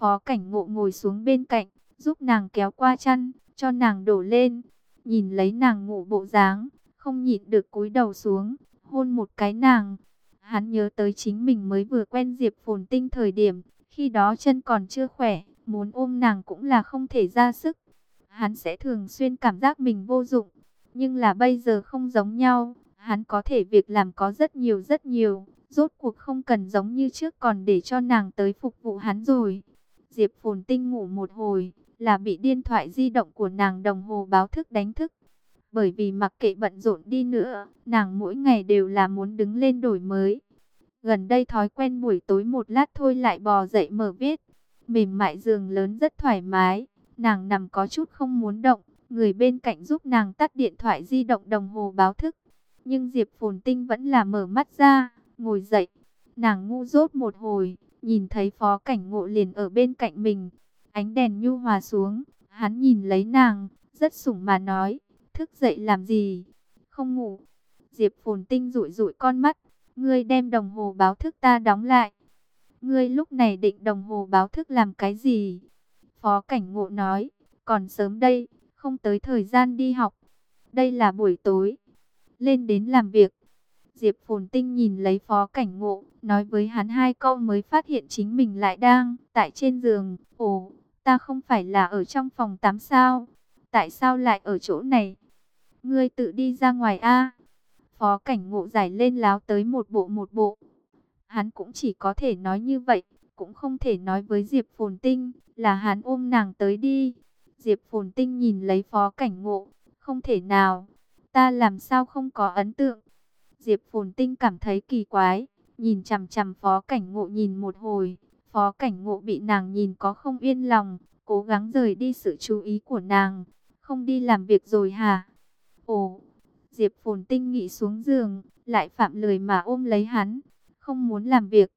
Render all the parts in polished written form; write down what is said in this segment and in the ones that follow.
Phó Cảnh Ngộ ngồi xuống bên cạnh, giúp nàng kéo qua chăn, cho nàng đổ lên. Nhìn lấy nàng ngủ bộ dáng, không nhịn được cúi đầu xuống, hôn một cái nàng. Hắn nhớ tới chính mình mới vừa quen Diệp Phồn Tinh thời điểm, khi đó chân còn chưa khỏe, muốn ôm nàng cũng là không thể ra sức. Hắn sẽ thường xuyên cảm giác mình vô dụng, nhưng là bây giờ không giống nhau, hắn có thể việc làm có rất nhiều, rốt cuộc không cần giống như trước còn để cho nàng tới phục vụ hắn rồi. Diệp Phồn Tinh ngủ một hồi, là bị điện thoại di động của nàng đồng hồ báo thức đánh thức. Bởi vì mặc kệ bận rộn đi nữa, nàng mỗi ngày đều là muốn đứng lên đổi mới. Gần đây thói quen buổi tối một lát thôi lại bò dậy mở viết. Mềm mại giường lớn rất thoải mái, nàng nằm có chút không muốn động, người bên cạnh giúp nàng tắt điện thoại di động đồng hồ báo thức. Nhưng Diệp Phồn Tinh vẫn là mở mắt ra, ngồi dậy. Nàng ngu dốt một hồi, nhìn thấy Phó Cảnh Ngộ liền ở bên cạnh mình. Ánh đèn nhu hòa xuống, hắn nhìn lấy nàng, rất sủng mà nói, thức dậy làm gì? Không ngủ. Diệp Phồn Tinh dụi dụi con mắt, ngươi đem đồng hồ báo thức ta đóng lại. Ngươi lúc này định đồng hồ báo thức làm cái gì? Phó Cảnh Ngộ nói, còn sớm đây, không tới thời gian đi học. Đây là buổi tối, lên đến làm việc. Diệp Phồn Tinh nhìn lấy Phó Cảnh Ngộ, nói với hắn hai câu mới phát hiện chính mình lại đang tại trên giường. Ồ, ta không phải là ở trong phòng tắm sao? Tại sao lại ở chỗ này? Ngươi tự đi ra ngoài a. Phó Cảnh Ngộ giải lên láo tới một bộ. Hắn cũng chỉ có thể nói như vậy, cũng không thể nói với Diệp Phồn Tinh là hắn ôm nàng tới đi. Diệp Phồn Tinh nhìn lấy Phó Cảnh Ngộ, không thể nào, ta làm sao không có ấn tượng. Diệp Phồn Tinh cảm thấy kỳ quái, nhìn chằm chằm Phó Cảnh Ngộ nhìn một hồi. Phó Cảnh Ngộ bị nàng nhìn có không yên lòng, cố gắng rời đi sự chú ý của nàng. Không đi làm việc rồi hả? Ồ, Diệp Phồn Tinh nghĩ xuống giường, lại phạm lười mà ôm lấy hắn, không muốn làm việc.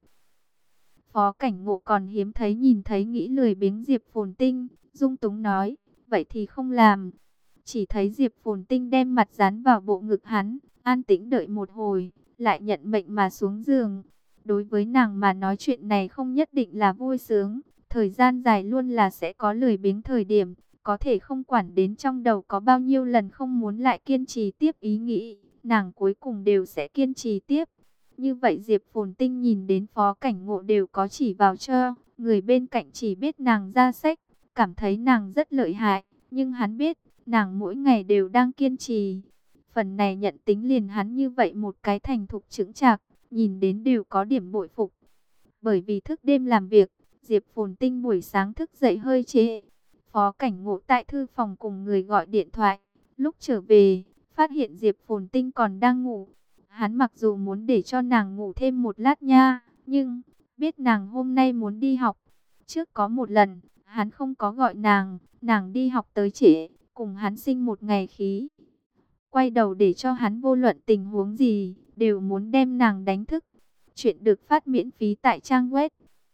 Phó Cảnh Ngộ còn hiếm thấy nhìn thấy nghĩ lười biếng Diệp Phồn Tinh, dung túng nói, vậy thì không làm. Chỉ thấy Diệp Phồn Tinh đem mặt dán vào bộ ngực hắn, an tĩnh đợi một hồi, lại nhận mệnh mà xuống giường. Đối với nàng mà nói chuyện này không nhất định là vui sướng, thời gian dài luôn là sẽ có lười biếng thời điểm, có thể không quản đến trong đầu có bao nhiêu lần không muốn lại kiên trì tiếp ý nghĩ, nàng cuối cùng đều sẽ kiên trì tiếp. Như vậy Diệp Phồn Tinh nhìn đến Phó Cảnh Ngộ đều có chỉ vào cho, người bên cạnh chỉ biết nàng ra sách, cảm thấy nàng rất lợi hại, nhưng hắn biết, nàng mỗi ngày đều đang kiên trì. Phần này nhận tính liền hắn như vậy một cái thành thục chững chạc, nhìn đến đều có điểm bội phục. Bởi vì thức đêm làm việc, Diệp Phồn Tinh buổi sáng thức dậy hơi trễ. Phó Cảnh Ngộ tại thư phòng cùng người gọi điện thoại, lúc trở về, phát hiện Diệp Phồn Tinh còn đang ngủ. Hắn mặc dù muốn để cho nàng ngủ thêm một lát nha, nhưng biết nàng hôm nay muốn đi học. Trước có một lần, hắn không có gọi nàng đi học tới trễ, cùng hắn sinh một ngày khí. Quay đầu để cho hắn vô luận tình huống gì, đều muốn đem nàng đánh thức. Chuyện được phát miễn phí tại trang web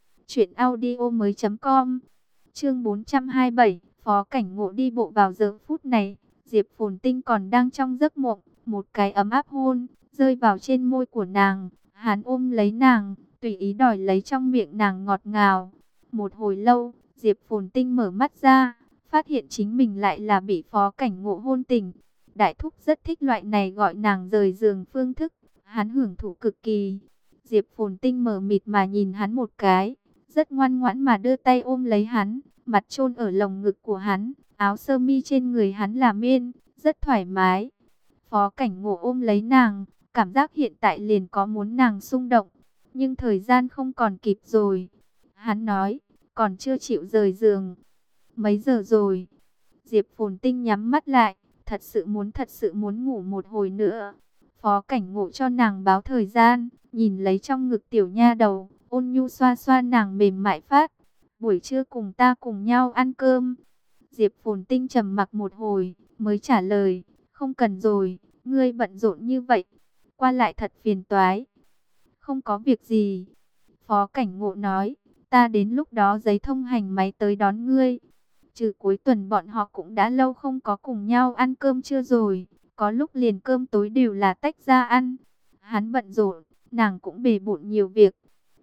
truyệnaudiomoi.com. Chương 427, Phó Cảnh Ngộ đi bộ vào giờ phút này, Diệp Phồn Tinh còn đang trong giấc mộng, một cái ấm áp hôn rơi vào trên môi của nàng, hắn ôm lấy nàng, tùy ý đòi lấy trong miệng nàng ngọt ngào. Một hồi lâu, Diệp Phồn Tinh mở mắt ra, phát hiện chính mình lại là bị Phó Cảnh Ngộ hôn tình. Đại thúc rất thích loại này gọi nàng rời giường phương thức, hắn hưởng thụ cực kỳ. Diệp Phồn Tinh mờ mịt mà nhìn hắn một cái, rất ngoan ngoãn mà đưa tay ôm lấy hắn, mặt chôn ở lồng ngực của hắn, áo sơ mi trên người hắn là miên, rất thoải mái. Phó Cảnh Ngộ ôm lấy nàng, cảm giác hiện tại liền có muốn nàng xung động, nhưng thời gian không còn kịp rồi. Hắn nói, còn chưa chịu rời giường. Mấy giờ rồi? Diệp Phồn Tinh nhắm mắt lại, thật sự muốn ngủ một hồi nữa. Phó Cảnh Ngộ cho nàng báo thời gian, nhìn lấy trong ngực tiểu nha đầu, ôn nhu xoa xoa nàng mềm mại phát. Buổi trưa cùng ta cùng nhau ăn cơm. Diệp Phồn Tinh trầm mặc một hồi, mới trả lời, không cần rồi, ngươi bận rộn như vậy, qua lại thật phiền toái. Không có việc gì. Phó Cảnh Ngộ nói, ta đến lúc đó giấy thông hành máy tới đón ngươi. Trừ cuối tuần bọn họ cũng đã lâu không có cùng nhau ăn cơm trưa rồi, có lúc liền cơm tối đều là tách ra ăn. Hắn bận rộn, nàng cũng bề bộn nhiều việc.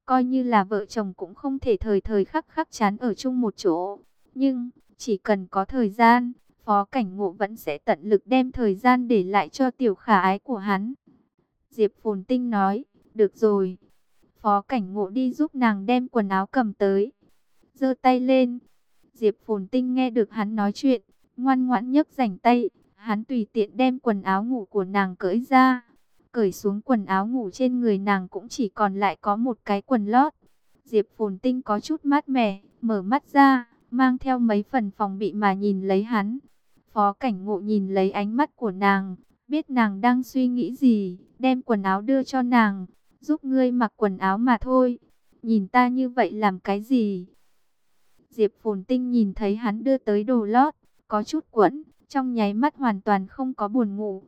coi như là vợ chồng cũng không thể thời thời khắc khắc chán ở chung một chỗ. Nhưng, chỉ cần có thời gian, Phó Cảnh Ngộ vẫn sẽ tận lực đem thời gian để lại cho tiểu khả ái của hắn. Diệp Phồn Tinh nói, được rồi. Phó Cảnh Ngộ đi giúp nàng đem quần áo cầm tới. Giơ tay lên. Diệp Phồn Tinh nghe được hắn nói chuyện, ngoan ngoãn nhấc rảnh tay. Hắn tùy tiện đem quần áo ngủ của nàng cởi ra. Cởi xuống quần áo ngủ trên người nàng cũng chỉ còn lại có một cái quần lót. Diệp Phồn Tinh có chút mát mẻ, mở mắt ra, mang theo mấy phần phòng bị mà nhìn lấy hắn. Phó Cảnh Ngộ nhìn lấy ánh mắt của nàng, biết nàng đang suy nghĩ gì, đem quần áo đưa cho nàng, giúp ngươi mặc quần áo mà thôi. Nhìn ta như vậy làm cái gì? Diệp Phồn Tinh nhìn thấy hắn đưa tới đồ lót, có chút quẫn, trong nháy mắt hoàn toàn không có buồn ngủ.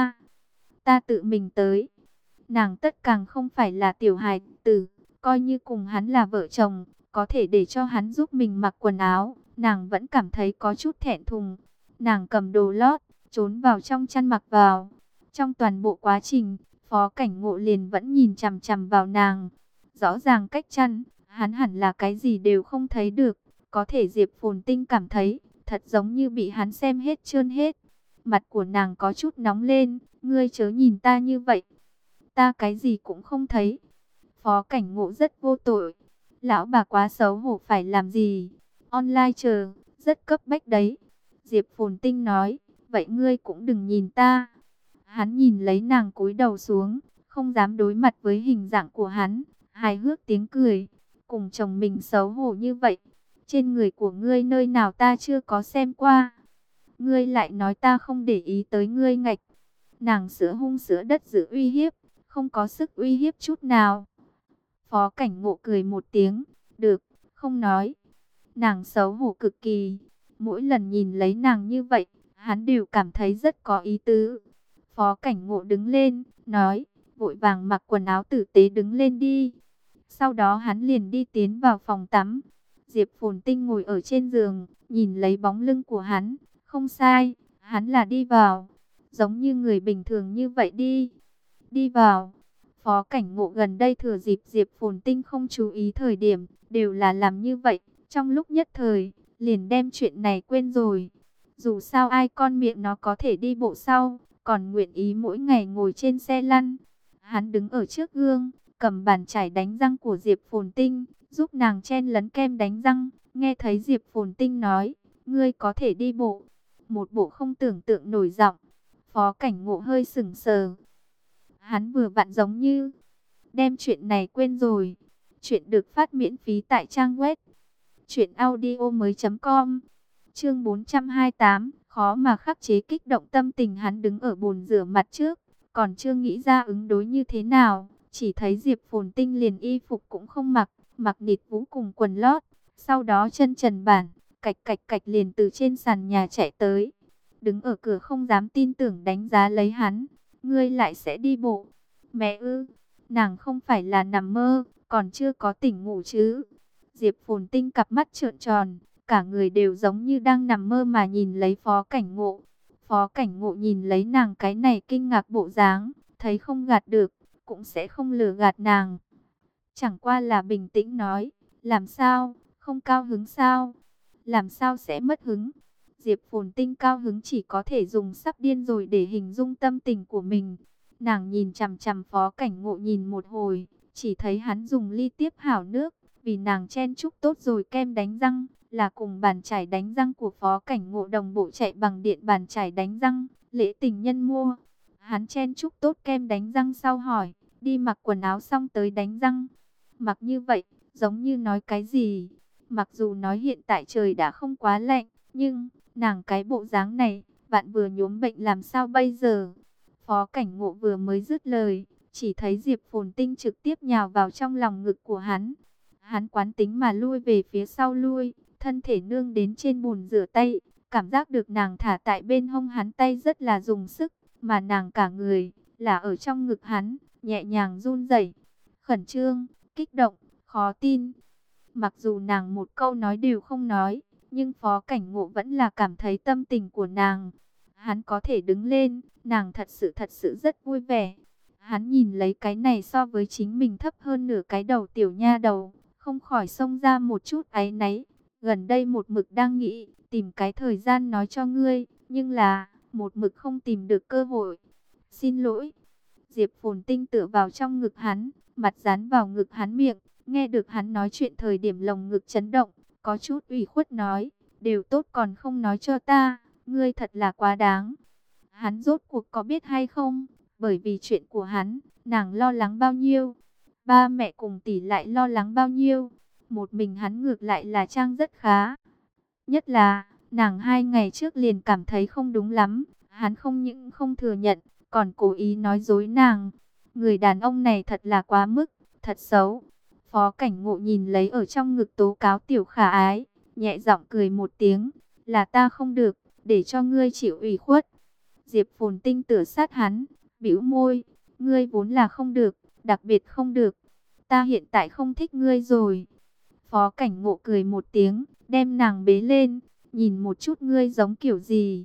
Ta tự mình tới. Nàng tất càng không phải là tiểu hài tử, coi như cùng hắn là vợ chồng, có thể để cho hắn giúp mình mặc quần áo, nàng vẫn cảm thấy có chút thẹn thùng. Nàng cầm đồ lót, trốn vào trong chăn mặc vào. Trong toàn bộ quá trình, Phó Cảnh Ngộ liền vẫn nhìn chằm chằm vào nàng. Rõ ràng cách chăn, hắn hẳn là cái gì đều không thấy được. Có thể Diệp Phồn Tinh cảm thấy, thật giống như bị hắn xem hết trơn hết. Mặt của nàng có chút nóng lên, ngươi chớ nhìn ta như vậy. Ta cái gì cũng không thấy. Phó Cảnh Ngộ rất vô tội. Lão bà quá xấu hổ phải làm gì? Online chờ, rất cấp bách đấy. Diệp Phồn Tinh nói, vậy ngươi cũng đừng nhìn ta. Hắn nhìn lấy nàng cúi đầu xuống, không dám đối mặt với hình dạng của hắn. Hài hước tiếng cười, cùng chồng mình xấu hổ như vậy. Trên người của ngươi nơi nào ta chưa có xem qua. Ngươi lại nói ta không để ý tới ngươi ngạch. Nàng sữa hung sữa đất giữ uy hiếp, không có sức uy hiếp chút nào. Phó Cảnh Ngộ cười một tiếng, được, không nói. Nàng xấu hổ cực kỳ, mỗi lần nhìn lấy nàng như vậy, hắn đều cảm thấy rất có ý tứ. Phó Cảnh Ngộ đứng lên, nói, vội vàng mặc quần áo tử tế đứng lên đi. Sau đó hắn liền đi tiến vào phòng tắm. Diệp Phồn Tinh ngồi ở trên giường, nhìn lấy bóng lưng của hắn, không sai, hắn là đi vào, giống như người bình thường như vậy đi vào. Phó Cảnh Ngộ gần đây thừa dịp Diệp Phồn Tinh không chú ý thời điểm, đều là làm như vậy, trong lúc nhất thời, liền đem chuyện này quên rồi. Dù sao ai con miệng nó có thể đi bộ sau, còn nguyện ý mỗi ngày ngồi trên xe lăn. Hắn đứng ở trước gương, cầm bàn chải đánh răng của Diệp Phồn Tinh, giúp nàng chen lấn kem đánh răng, nghe thấy Diệp Phồn Tinh nói, ngươi có thể đi bộ. Một bộ không tưởng tượng nổi giọng. Phó Cảnh Ngộ hơi sững sờ. Hắn vừa vặn giống như đem chuyện này quên rồi. Chuyện được phát miễn phí tại trang web truyệnaudiomoi.com. Chương 428, khó mà khắc chế kích động tâm tình. Hắn đứng ở bồn rửa mặt trước, còn chưa nghĩ ra ứng đối như thế nào, chỉ thấy Diệp Phồn Tinh liền y phục cũng không mặc, mặc nịt vũ cùng quần lót, sau đó chân trần bản, cạch cạch cạch liền từ trên sàn nhà chạy tới. Đứng ở cửa không dám tin tưởng đánh giá lấy hắn. Ngươi lại sẽ đi bộ? Mẹ ư? Nàng không phải là nằm mơ, còn chưa có tỉnh ngủ chứ? Diệp Phồn Tinh cặp mắt trợn tròn, cả người đều giống như đang nằm mơ mà nhìn lấy Phó Cảnh Ngộ. Phó Cảnh Ngộ nhìn lấy nàng cái này kinh ngạc bộ dáng, thấy không gạt được, cũng sẽ không lừa gạt nàng. Chẳng qua là bình tĩnh nói, làm sao, không cao hứng sao? Làm sao sẽ mất hứng? Diệp Phồn Tinh cao hứng chỉ có thể dùng sắp điên rồi để hình dung tâm tình của mình. Nàng nhìn chằm chằm Phó Cảnh Ngộ nhìn một hồi, chỉ thấy hắn dùng ly tiếp hảo nước, vì nàng chen chúc tốt rồi kem đánh răng, là cùng bàn chải đánh răng của Phó Cảnh Ngộ đồng bộ chạy bằng điện bàn chải đánh răng, lễ tình nhân mua. Hắn chen chúc tốt kem đánh răng sau hỏi, đi mặc quần áo xong tới đánh răng. Mặc như vậy, giống như nói cái gì? Mặc dù nói hiện tại trời đã không quá lạnh, nhưng nàng cái bộ dáng này, bạn vừa nhuốm bệnh làm sao bây giờ? Phó Cảnh Ngộ vừa mới dứt lời, chỉ thấy Diệp Phồn Tinh trực tiếp nhào vào trong lòng ngực của hắn. Hắn quán tính mà lui về phía sau lui, thân thể nương đến trên bồn rửa tay, cảm giác được nàng thả tại bên hông hắn tay rất là dùng sức, mà nàng cả người là ở trong ngực hắn, nhẹ nhàng run rẩy, khẩn trương, kích động, khó tin. Mặc dù nàng một câu nói đều không nói, nhưng Phó Cảnh Ngộ vẫn là cảm thấy tâm tình của nàng. Hắn có thể đứng lên, nàng thật sự rất vui vẻ. Hắn nhìn lấy cái này so với chính mình thấp hơn nửa cái đầu tiểu nha đầu, không khỏi xông ra một chút áy náy. Gần đây một mực đang nghĩ, tìm cái thời gian nói cho ngươi, nhưng là, một mực không tìm được cơ hội. Xin lỗi. Diệp Phồn Tinh tựa vào trong ngực hắn, mặt dán vào ngực hắn miệng, nghe được hắn nói chuyện thời điểm lồng ngực chấn động, có chút ủy khuất nói, đều tốt còn không nói cho ta, ngươi thật là quá đáng. Hắn rốt cuộc có biết hay không? Bởi vì chuyện của hắn, nàng lo lắng bao nhiêu, ba mẹ cùng tỷ lại lo lắng bao nhiêu, một mình hắn ngược lại là trang rất khá. Nhất là, nàng 2 ngày trước liền cảm thấy không đúng lắm, hắn không những không thừa nhận, còn cố ý nói dối nàng. Người đàn ông này thật là quá mức, thật xấu. Phó Cảnh Ngộ nhìn lấy ở trong ngực tố cáo tiểu khả ái, nhẹ giọng cười một tiếng, là ta không được, để cho ngươi chịu ủy khuất. Diệp Phồn Tinh tựa sát hắn, bĩu môi, ngươi vốn là không được, đặc biệt không được. Ta hiện tại không thích ngươi rồi. Phó Cảnh Ngộ cười một tiếng, đem nàng bế lên, nhìn một chút ngươi giống kiểu gì.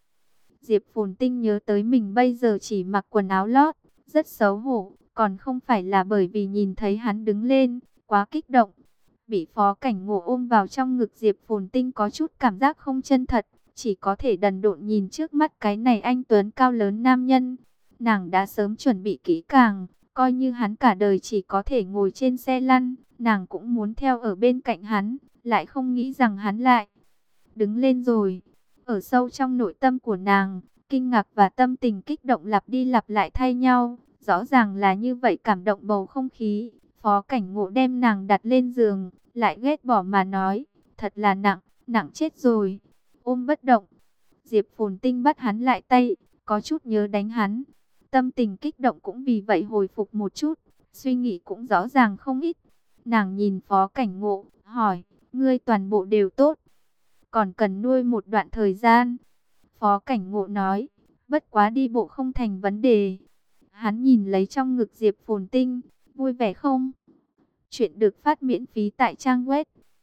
Diệp Phồn Tinh nhớ tới mình bây giờ chỉ mặc quần áo lót, rất xấu hổ, còn không phải là bởi vì nhìn thấy hắn đứng lên, quá kích động. Bị Phó Cảnh Ngộ ôm vào trong ngực, Diệp Phồn Tinh có chút cảm giác không chân thật, chỉ có thể đần độn nhìn trước mắt cái này anh tuấn cao lớn nam nhân. Nàng đã sớm chuẩn bị kỹ càng, coi như hắn cả đời chỉ có thể ngồi trên xe lăn, nàng cũng muốn theo ở bên cạnh hắn, lại không nghĩ rằng hắn lại đứng lên rồi. Ở sâu trong nội tâm của nàng, kinh ngạc và tâm tình kích động lặp đi lặp lại thay nhau, rõ ràng là như vậy cảm động bầu không khí. Phó Cảnh Ngộ đem nàng đặt lên giường, lại ghét bỏ mà nói, thật là nặng, nặng chết rồi. Ôm bất động. Diệp Phồn Tinh bắt hắn lại tay, có chút nhớ đánh hắn. Tâm tình kích động cũng vì vậy hồi phục một chút, suy nghĩ cũng rõ ràng không ít. Nàng nhìn Phó Cảnh Ngộ, hỏi, ngươi toàn bộ đều tốt, còn cần nuôi một đoạn thời gian. Phó Cảnh Ngộ nói, bất quá đi bộ không thành vấn đề. Hắn nhìn lấy trong ngực Diệp Phồn Tinh, vui vẻ không? Chuyện được phát miễn phí tại trang web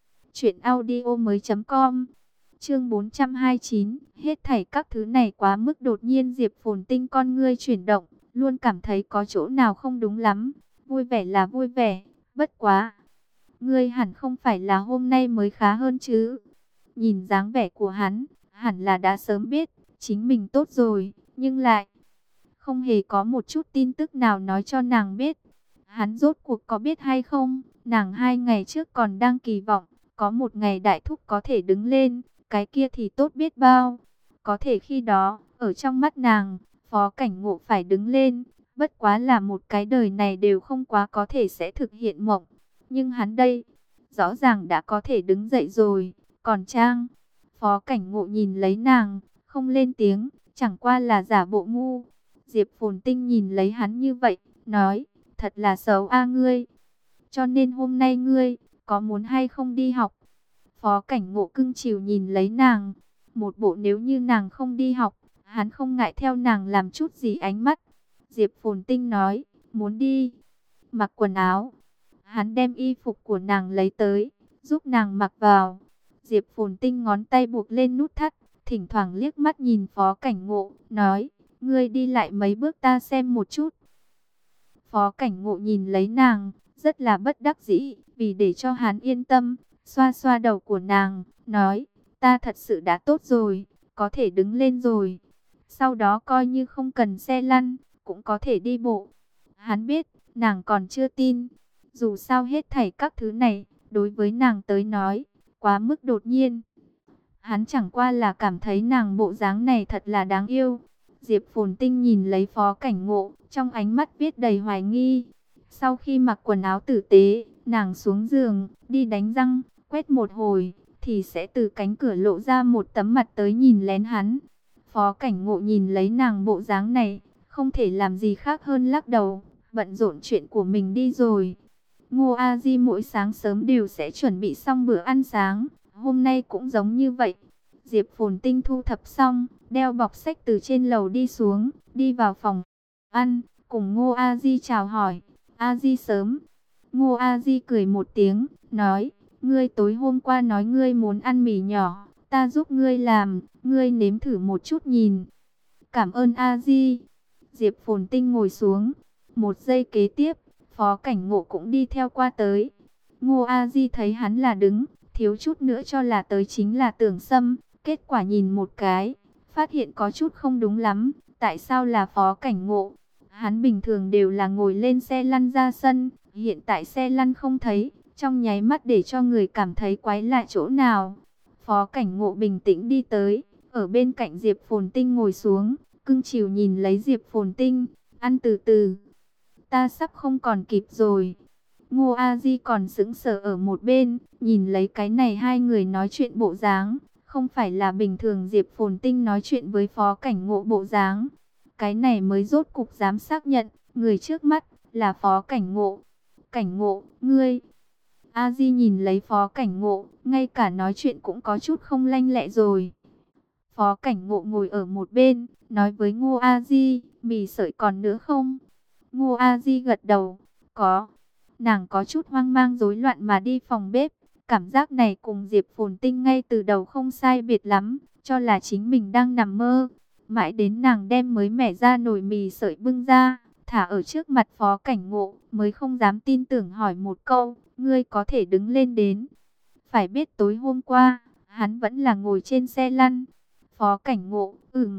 truyệnaudiomoi.com. Chương 429, hết thảy các thứ này quá mức đột nhiên. Diệp Phồn Tinh con ngươi chuyển động, luôn cảm thấy có chỗ nào không đúng lắm. Vui vẻ là vui vẻ, bất quá, ngươi hẳn không phải là hôm nay mới khá hơn chứ? Nhìn dáng vẻ của hắn, hẳn là đã sớm biết chính mình tốt rồi, nhưng lại không hề có một chút tin tức nào nói cho nàng biết. Hắn rốt cuộc có biết hay không? Nàng 2 ngày trước còn đang kỳ vọng có một ngày đại thúc có thể đứng lên, cái kia thì tốt biết bao. Có thể khi đó, ở trong mắt nàng, Phó Cảnh Ngộ phải đứng lên, bất quá là một cái đời này đều không quá có thể sẽ thực hiện mộng. Nhưng hắn đây, rõ ràng đã có thể đứng dậy rồi, còn Trang. Phó Cảnh Ngộ nhìn lấy nàng, không lên tiếng, chẳng qua là giả bộ ngu. Diệp Phồn Tinh nhìn lấy hắn như vậy, nói, thật là xấu a ngươi. Cho nên hôm nay ngươi, có muốn hay không đi học? Phó Cảnh Ngộ cưng chiều nhìn lấy nàng, một bộ nếu như nàng không đi học, hắn không ngại theo nàng làm chút gì ánh mắt. Diệp Phồn Tinh nói, muốn đi, mặc quần áo. Hắn đem y phục của nàng lấy tới, giúp nàng mặc vào. Diệp Phồn Tinh ngón tay buộc lên nút thắt, thỉnh thoảng liếc mắt nhìn Phó Cảnh Ngộ, nói, ngươi đi lại mấy bước ta xem một chút. Phó Cảnh Ngộ nhìn lấy nàng, rất là bất đắc dĩ, vì để cho hắn yên tâm, xoa xoa đầu của nàng, nói, ta thật sự đã tốt rồi, có thể đứng lên rồi. Sau đó coi như không cần xe lăn, cũng có thể đi bộ. Hắn biết, nàng còn chưa tin. Dù sao hết thảy các thứ này, đối với nàng tới nói, quá mức đột nhiên. Hắn chẳng qua là cảm thấy nàng bộ dáng này thật là đáng yêu. Diệp Phồn Tinh nhìn lấy Phó Cảnh Ngộ, trong ánh mắt viết đầy hoài nghi. Sau khi mặc quần áo tử tế, nàng xuống giường, đi đánh răng, quét một hồi, thì sẽ từ cánh cửa lộ ra một tấm mặt tới nhìn lén hắn. Phó Cảnh Ngộ nhìn lấy nàng bộ dáng này, không thể làm gì khác hơn lắc đầu, bận rộn chuyện của mình đi rồi. Ngô A Di mỗi sáng sớm đều sẽ chuẩn bị xong bữa ăn sáng, hôm nay cũng giống như vậy. Diệp Phồn Tinh thu thập xong, đeo bọc sách từ trên lầu đi xuống, đi vào phòng ăn, cùng Ngô A Di chào hỏi. A Di sớm. Ngô A Di cười một tiếng, nói, ngươi tối hôm qua nói ngươi muốn ăn mì nhỏ, ta giúp ngươi làm, ngươi nếm thử một chút nhìn. Cảm ơn A Di. Diệp Phồn Tinh ngồi xuống, Một giây kế tiếp, Phó Cảnh Ngộ cũng đi theo qua tới. Ngô A Di thấy hắn là đứng, thiếu chút nữa cho là tới chính là Tưởng Sâm. Kết quả nhìn một cái, phát hiện có chút không đúng lắm. Tại sao là Phó Cảnh Ngộ? Hắn bình thường đều là ngồi lên xe lăn ra sân, hiện tại xe lăn không thấy, trong nháy mắt để cho người cảm thấy quái lạ chỗ nào. Phó Cảnh Ngộ bình tĩnh đi tới, ở bên cạnh Diệp Phồn Tinh ngồi xuống, cưng chiều nhìn lấy Diệp Phồn Tinh, ăn từ từ. Ta sắp không còn kịp rồi. Ngô A Di còn sững sờ ở một bên, nhìn lấy cái này hai người nói chuyện bộ dáng, không phải là bình thường Diệp Phồn Tinh nói chuyện với Phó Cảnh Ngộ bộ dáng. Cái này mới rốt cục dám xác nhận, người trước mắt là Phó Cảnh Ngộ. Cảnh Ngộ, ngươi. A Di nhìn lấy Phó Cảnh Ngộ, ngay cả nói chuyện cũng có chút không lanh lẹ rồi. Phó Cảnh Ngộ ngồi ở một bên, nói với Ngô A Di, mì sợi còn nữa không? Ngô A Di gật đầu, có. Nàng có chút hoang mang rối loạn mà đi phòng bếp. Cảm giác này cùng Diệp Phồn Tinh ngay từ đầu không sai biệt lắm, cho là chính mình đang nằm mơ. Mãi đến nàng đem mới mẻ ra nồi mì sợi bưng ra, thả ở trước mặt Phó Cảnh Ngộ, mới không dám tin tưởng hỏi một câu, ngươi có thể đứng lên đến. Phải biết tối hôm qua, hắn vẫn là ngồi trên xe lăn. Phó Cảnh Ngộ,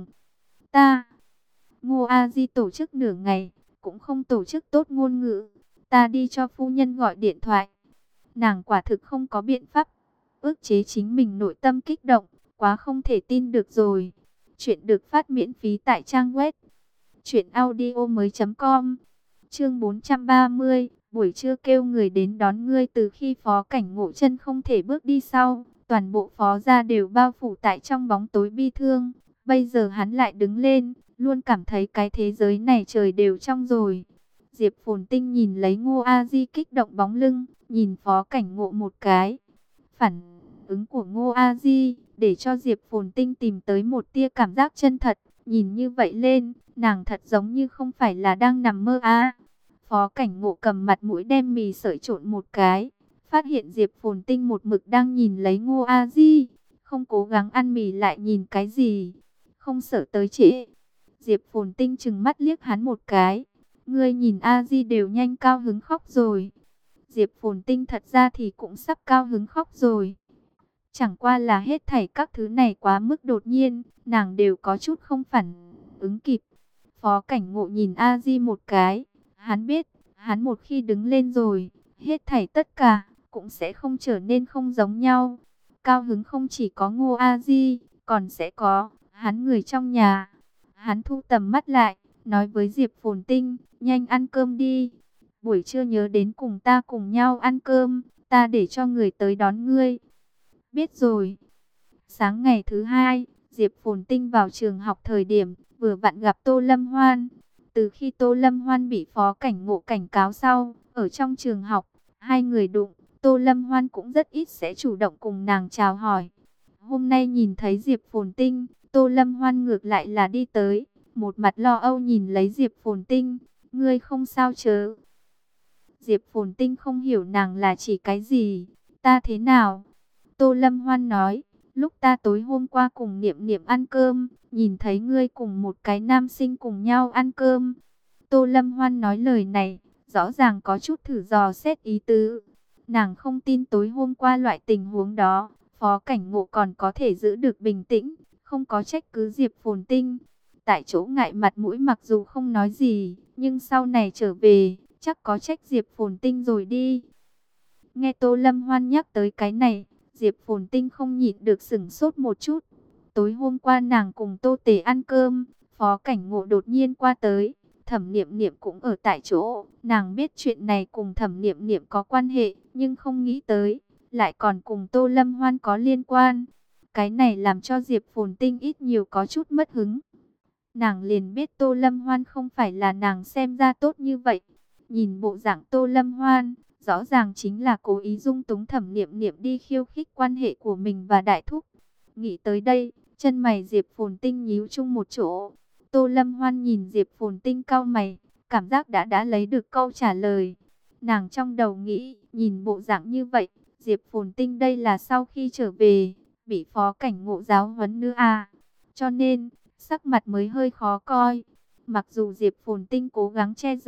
ta. Ngô A Di tổ chức nửa ngày, cũng không tổ chức tốt ngôn ngữ. Ta đi cho phu nhân gọi điện thoại. Nàng quả thực không có biện pháp ức chế chính mình nội tâm kích động, quá không thể tin được rồi. Chuyện được phát miễn phí tại trang web truyệnaudiomoi.com. Chương 430, buổi trưa kêu người đến đón ngươi. Từ khi Phó Cảnh Ngộ chân không thể bước đi sau, toàn bộ Phó gia đều bao phủ tại trong bóng tối bi thương. Bây giờ hắn lại đứng lên, luôn cảm thấy cái thế giới này trời đều trong rồi. Diệp Phồn Tinh nhìn lấy Ngô A Di kích động bóng lưng, nhìn Phó Cảnh Ngộ một cái. Phản ứng của Ngô A Di để cho Diệp Phồn Tinh tìm tới một tia cảm giác chân thật. Nhìn như vậy lên, nàng thật giống như không phải là đang nằm mơ à. Phó Cảnh Ngộ cầm mặt mũi đem mì sợi trộn một cái, phát hiện Diệp Phồn Tinh một mực đang nhìn lấy Ngô A Di, không cố gắng ăn mì lại nhìn cái gì, không sợ tới trễ. Diệp Phồn Tinh trừng mắt liếc hắn một cái, ngươi nhìn A Di đều nhanh cao hứng khóc rồi. Diệp Phồn Tinh thật ra thì cũng sắp cao hứng khóc rồi. Chẳng qua là hết thảy các thứ này quá mức đột nhiên, nàng đều có chút không phản ứng kịp. Phó Cảnh Ngộ nhìn A Di một cái, hắn biết, hắn một khi đứng lên rồi, hết thảy tất cả cũng sẽ không trở nên không giống nhau. Cao hứng không chỉ có Ngô A Di, còn sẽ có hắn người trong nhà. Hắn thu tầm mắt lại, nói với Diệp Phồn Tinh, nhanh ăn cơm đi. Buổi trưa nhớ đến cùng ta cùng nhau ăn cơm, ta để cho người tới đón ngươi. Biết rồi. Sáng ngày thứ hai, Diệp Phồn Tinh vào trường học thời điểm, vừa vặn gặp Tô Lâm Hoan. Từ khi Tô Lâm Hoan bị Phó Cảnh Ngộ cảnh cáo sau, ở trong trường học, hai người đụng, Tô Lâm Hoan cũng rất ít sẽ chủ động cùng nàng chào hỏi. Hôm nay nhìn thấy Diệp Phồn Tinh, Tô Lâm Hoan ngược lại là đi tới, một mặt lo âu nhìn lấy Diệp Phồn Tinh, ngươi không sao chớ. Diệp Phồn Tinh không hiểu nàng là chỉ cái gì, ta thế nào? Tô Lâm Hoan nói, lúc ta tối hôm qua cùng Niệm Niệm ăn cơm, nhìn thấy ngươi cùng một cái nam sinh cùng nhau ăn cơm. Tô Lâm Hoan nói lời này, rõ ràng có chút thử dò xét ý tứ. Nàng không tin tối hôm qua loại tình huống đó, Phó Cảnh Ngộ còn có thể giữ được bình tĩnh, không có trách cứ Diệp Phồn Tinh. Tại chỗ ngại mặt mũi mặc dù không nói gì, nhưng sau này trở về, chắc có trách Diệp Phồn Tinh rồi đi. Nghe Tô Lâm Hoan nhắc tới cái này, Diệp Phồn Tinh không nhịn được sửng sốt một chút. Tối hôm qua nàng cùng Tô Tề ăn cơm, Phó Cảnh Ngộ đột nhiên qua tới, Thẩm Niệm Niệm cũng ở tại chỗ. Nàng biết chuyện này cùng Thẩm Niệm Niệm có quan hệ, nhưng không nghĩ tới, lại còn cùng Tô Lâm Hoan có liên quan. Cái này làm cho Diệp Phồn Tinh ít nhiều có chút mất hứng. Nàng liền biết Tô Lâm Hoan không phải là nàng xem ra tốt như vậy. Nhìn bộ dạng Tô Lâm Hoan, rõ ràng chính là cố ý dung túng Thẩm Niệm Niệm đi khiêu khích quan hệ của mình và Đại Thúc. Nghĩ tới đây, chân mày Diệp Phồn Tinh nhíu chung một chỗ. Tô Lâm Hoan nhìn Diệp Phồn Tinh cau mày, cảm giác đã lấy được câu trả lời. Nàng trong đầu nghĩ, nhìn bộ dạng như vậy, Diệp Phồn Tinh đây là sau khi trở về, bị Phó Cảnh Ngộ giáo huấn nữa à. Cho nên, sắc mặt mới hơi khó coi. Mặc dù Diệp Phồn Tinh cố gắng che giấu,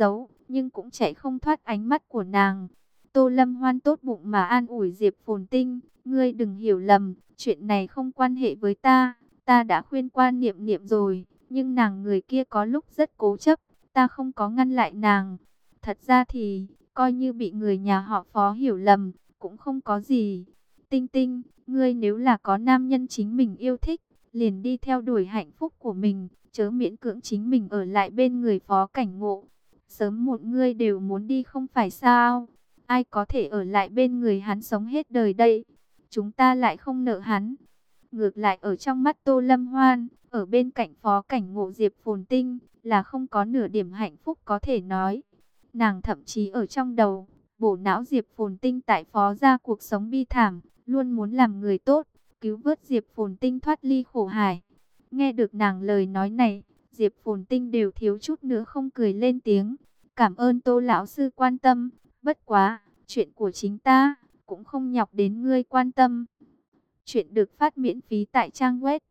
nhưng cũng chạy không thoát ánh mắt của nàng. Tô Lâm Hoan tốt bụng mà an ủi Diệp Phồn Tinh, ngươi đừng hiểu lầm, chuyện này không quan hệ với ta, ta đã khuyên qua Niệm Niệm rồi, nhưng nàng người kia có lúc rất cố chấp, ta không có ngăn lại nàng. Thật ra thì, coi như bị người nhà họ Phó hiểu lầm, cũng không có gì. Tinh Tinh, ngươi nếu là có nam nhân chính mình yêu thích, liền đi theo đuổi hạnh phúc của mình, chớ miễn cưỡng chính mình ở lại bên người Phó Cảnh Ngộ. Sớm muộn ngươi đều muốn đi không phải sao? Ai có thể ở lại bên người hắn sống hết đời đây? Chúng ta lại không nợ hắn. Ngược lại ở trong mắt Tô Lâm Hoan, ở bên cạnh Phó Cảnh Ngộ Diệp Phồn Tinh, là không có nửa điểm hạnh phúc có thể nói. Nàng thậm chí ở trong đầu, bổ não Diệp Phồn Tinh tại Phó gia cuộc sống bi thảm, luôn muốn làm người tốt, cứu vớt Diệp Phồn Tinh thoát ly khổ hải. Nghe được nàng lời nói này, Diệp Phồn Tinh đều thiếu chút nữa không cười lên tiếng. Cảm ơn Tô lão sư quan tâm, bất quá, chuyện của chính ta, cũng không nhọc đến ngươi quan tâm. Chuyện được phát miễn phí tại trang web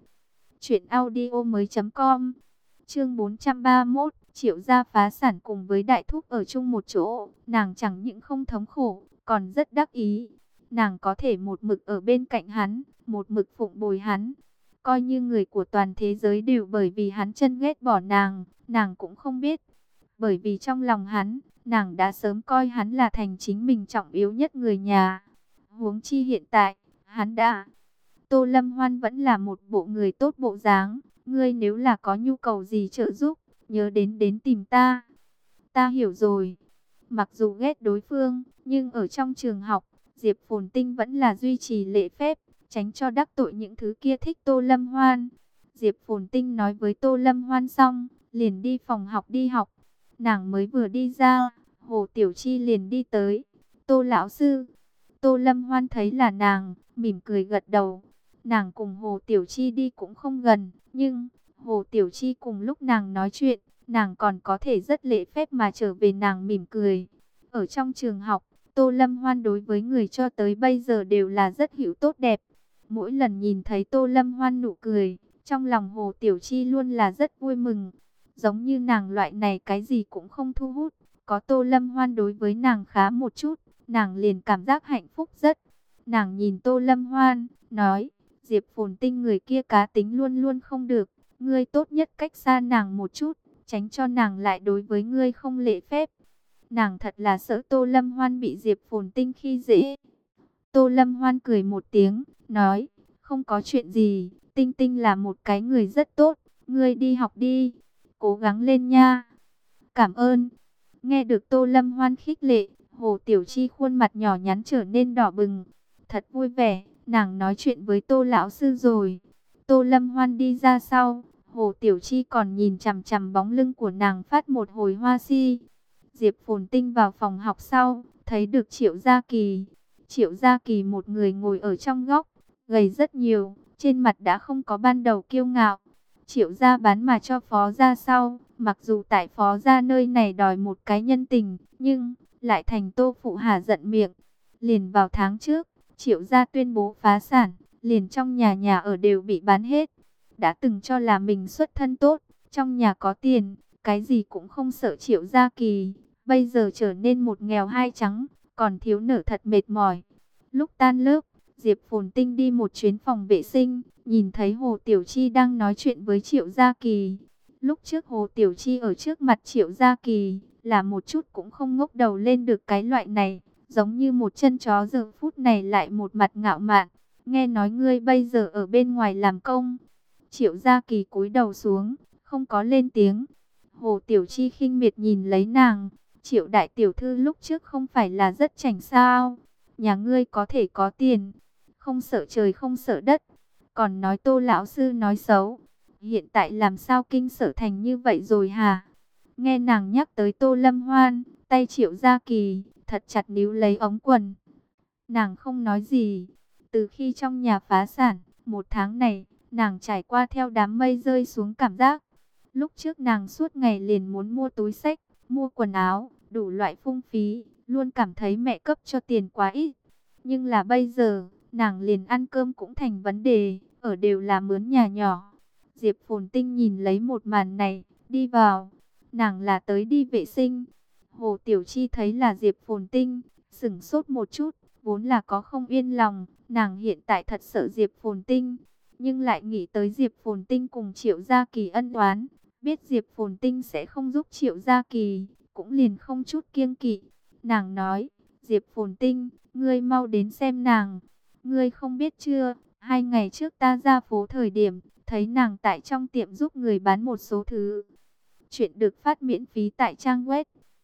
truyệnaudiomoi.com. Chương 431, Triệu gia phá sản cùng với Đại Thúc ở chung một chỗ, nàng chẳng những không thống khổ, còn rất đắc ý. Nàng có thể một mực ở bên cạnh hắn, một mực phụng bồi hắn. Coi như người của toàn thế giới đều bởi vì hắn chân ghét bỏ nàng, nàng cũng không biết. Bởi vì trong lòng hắn, nàng đã sớm coi hắn là thành chính mình trọng yếu nhất người nhà. Huống chi hiện tại, hắn đã... Tô Lâm Hoan vẫn là một bộ người tốt bộ dáng. Ngươi nếu là có nhu cầu gì trợ giúp, nhớ đến tìm ta. Ta hiểu rồi. Mặc dù ghét đối phương, nhưng ở trong trường học, Diệp Phồn Tinh vẫn là duy trì lễ phép, tránh cho đắc tội những thứ kia thích Tô Lâm Hoan. Diệp Phồn Tinh nói với Tô Lâm Hoan xong, liền đi phòng học đi học. Nàng mới vừa đi ra, Hồ Tiểu Chi liền đi tới. Tô lão sư. Tô Lâm Hoan thấy là nàng, mỉm cười gật đầu. Nàng cùng Hồ Tiểu Chi đi cũng không gần, nhưng Hồ Tiểu Chi cùng lúc nàng nói chuyện, nàng còn có thể rất lễ phép mà trở về nàng mỉm cười. Ở trong trường học, Tô Lâm Hoan đối với người cho tới bây giờ đều là rất hiểu tốt đẹp. Mỗi lần nhìn thấy Tô Lâm Hoan nụ cười, trong lòng Hồ Tiểu Chi luôn là rất vui mừng. Giống như nàng loại này cái gì cũng không thu hút, có Tô Lâm Hoan đối với nàng khá một chút, nàng liền cảm giác hạnh phúc rất. Nàng nhìn Tô Lâm Hoan, nói, Diệp Phồn Tinh người kia cá tính luôn luôn không được, ngươi tốt nhất cách xa nàng một chút, tránh cho nàng lại đối với ngươi không lễ phép. Nàng thật là sợ Tô Lâm Hoan bị Diệp Phồn Tinh khi dễ. Tô Lâm Hoan cười một tiếng, nói, không có chuyện gì, Tinh Tinh là một cái người rất tốt, ngươi đi học đi, cố gắng lên nha. Cảm ơn. Nghe được Tô Lâm Hoan khích lệ, Hồ Tiểu Chi khuôn mặt nhỏ nhắn trở nên đỏ bừng. Thật vui vẻ, nàng nói chuyện với Tô lão sư rồi. Tô Lâm Hoan đi ra sau, Hồ Tiểu Chi còn nhìn chằm chằm bóng lưng của nàng phát một hồi hoa si. Diệp Phồn Tinh vào phòng học sau, thấy được Triệu Gia Kỳ. Triệu Gia Kỳ một người ngồi ở trong góc, gầy rất nhiều, trên mặt đã không có ban đầu kiêu ngạo. Triệu gia bán mà cho Phó gia sau, mặc dù tại Phó gia nơi này đòi một cái nhân tình, nhưng lại thành Tô Phụ Hà giận miệng. Liền vào tháng trước, Triệu gia tuyên bố phá sản, liền trong nhà nhà ở đều bị bán hết. Đã từng cho là mình xuất thân tốt, trong nhà có tiền, cái gì cũng không sợ Triệu Gia Kỳ, bây giờ trở nên một nghèo hai trắng, còn thiếu nợ thật mệt mỏi. Lúc tan lớp, Diệp Phồn Tinh đi một chuyến phòng vệ sinh, nhìn thấy Hồ Tiểu Chi đang nói chuyện với Triệu Gia Kỳ. Lúc trước Hồ Tiểu Chi ở trước mặt Triệu Gia Kỳ, là một chút cũng không ngốc đầu lên được cái loại này, giống như một chân chó giờ phút này lại một mặt ngạo mạn. Nghe nói ngươi bây giờ ở bên ngoài làm công. Triệu Gia Kỳ cúi đầu xuống, không có lên tiếng. Hồ Tiểu Chi khinh miệt nhìn lấy nàng. Triệu đại tiểu thư lúc trước không phải là rất chảnh sao? Nhà ngươi có thể có tiền, không sợ trời không sợ đất, còn nói Tô lão sư nói xấu. Hiện tại làm sao kinh sở thành như vậy rồi hả? Nghe nàng nhắc tới Tô Lâm Hoan, tay Triệu Gia Kỳ thật chặt níu lấy ống quần. Nàng không nói gì. Từ khi trong nhà phá sản, một tháng này, nàng trải qua theo đám mây rơi xuống cảm giác. Lúc trước nàng suốt ngày liền muốn mua túi xách, mua quần áo, đủ loại phung phí, luôn cảm thấy mẹ cấp cho tiền quá ít. Nhưng là bây giờ, nàng liền ăn cơm cũng thành vấn đề, ở đều là mướn nhà nhỏ. Diệp Phồn Tinh nhìn lấy một màn này, đi vào. Nàng là tới đi vệ sinh. Hồ Tiểu Chi thấy là Diệp Phồn Tinh, sững sốt một chút, vốn là có không yên lòng, nàng hiện tại thật sợ Diệp Phồn Tinh, nhưng lại nghĩ tới Diệp Phồn Tinh cùng Triệu Gia Kỳ ân oán, biết Diệp Phồn Tinh sẽ không giúp Triệu Gia Kỳ, cũng liền không chút kiêng kỵ. Nàng nói, Diệp Phồn Tinh, ngươi mau đến xem nàng, ngươi không biết chưa, 2 ngày trước ta ra phố thời điểm, thấy nàng tại trong tiệm giúp người bán một số thứ. Chuyện được phát miễn phí tại trang web